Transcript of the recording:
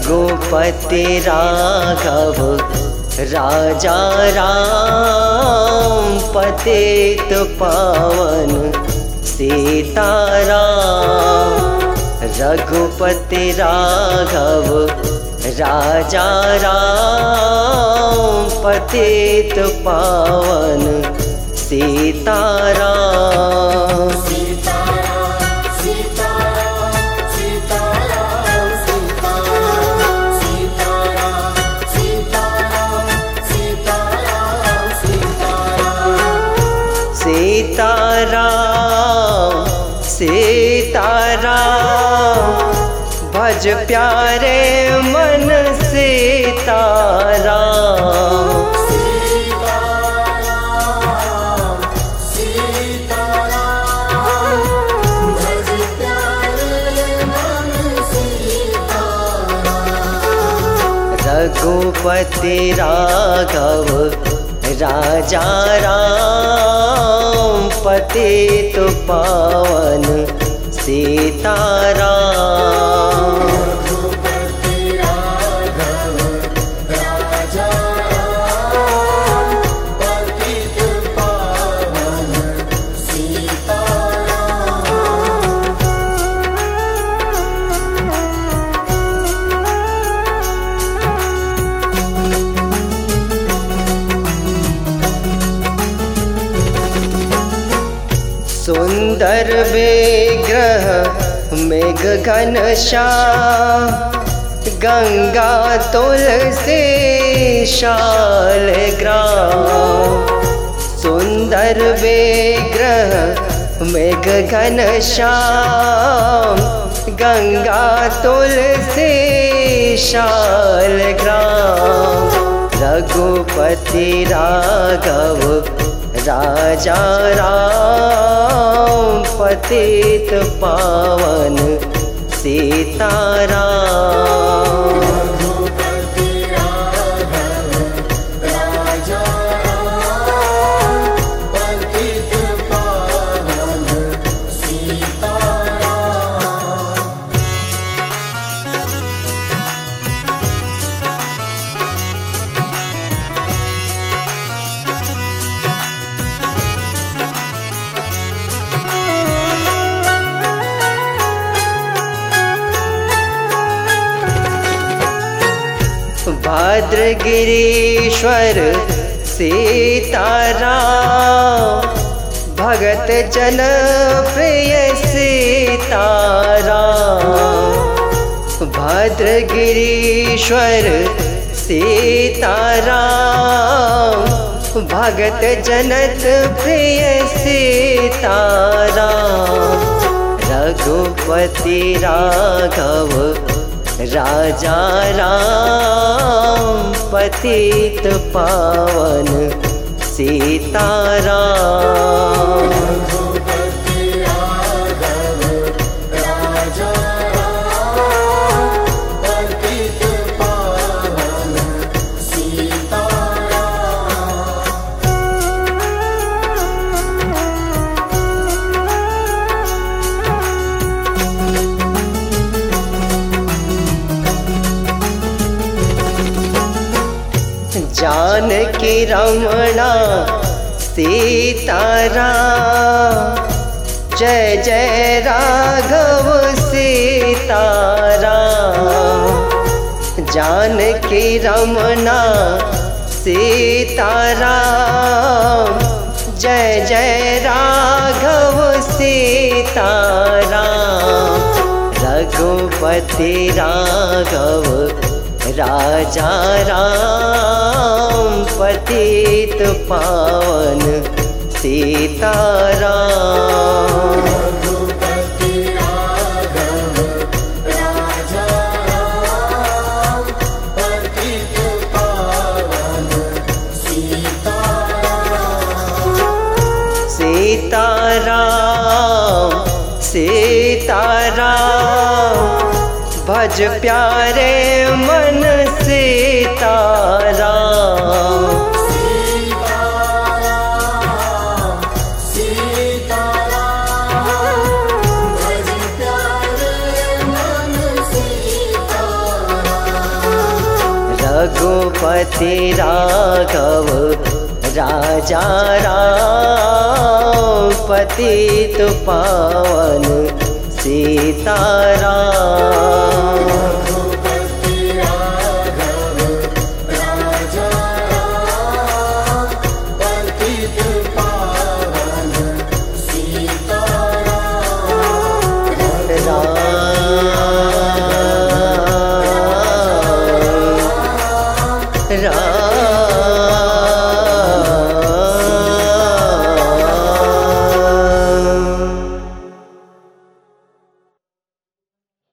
रघुपति राघव राजा राम, पतित पावन सीताराम। रघुपति राघव राजा राम, पतित पावन सीताराम। सीताराम सीताराम, भज प्यारे मन सीताराम। सीताराम सीताराम, भज प्यारे मन सीताराम। रघुपति राघव राजा राम, पतित पावन सीताराम। रघुपति राघव राजा राम, पतित पावन सीताराम। सुंदर विग्रह मेघ घनश्याम, गंगा तुलसी शालग्राम। सुंदर विग्रह मेघ घनश्याम, गंगा तुलसी शालग्राम। रघुपति राघव राजा राम, पतित पावन सीताराम। रघुपति राघव राजा राम, पतित पावन सीताराम। भाद्रगिरीश्वर सीताराम, भगत जन प्रिय सीताराम। भाद्रगिरीश्वर सीताराम, भगत जनत प्रिय सीताराम। रघुपति राघव राजा राम, पतित पावन सीताराम। रघुपति राघव राजा राम, पतित पावन सीताराम। जानकी रमणा सीताराम, जय जय राघव सीताराम। जानकी रमणा सीताराम, जय जय राघव सीताराम। रघुपति राघव राजा राम, पतित पावन सीताराम। रघुपति राघव राजा राम, पतित पावन सीताराम। सीताराम सीताराम, भज प्यारे मन सीताराम। सीताराम सीताराम, भज प्यारे मन सीताराम। रघुपति राघव राजा राम पतित पावन सीताराम।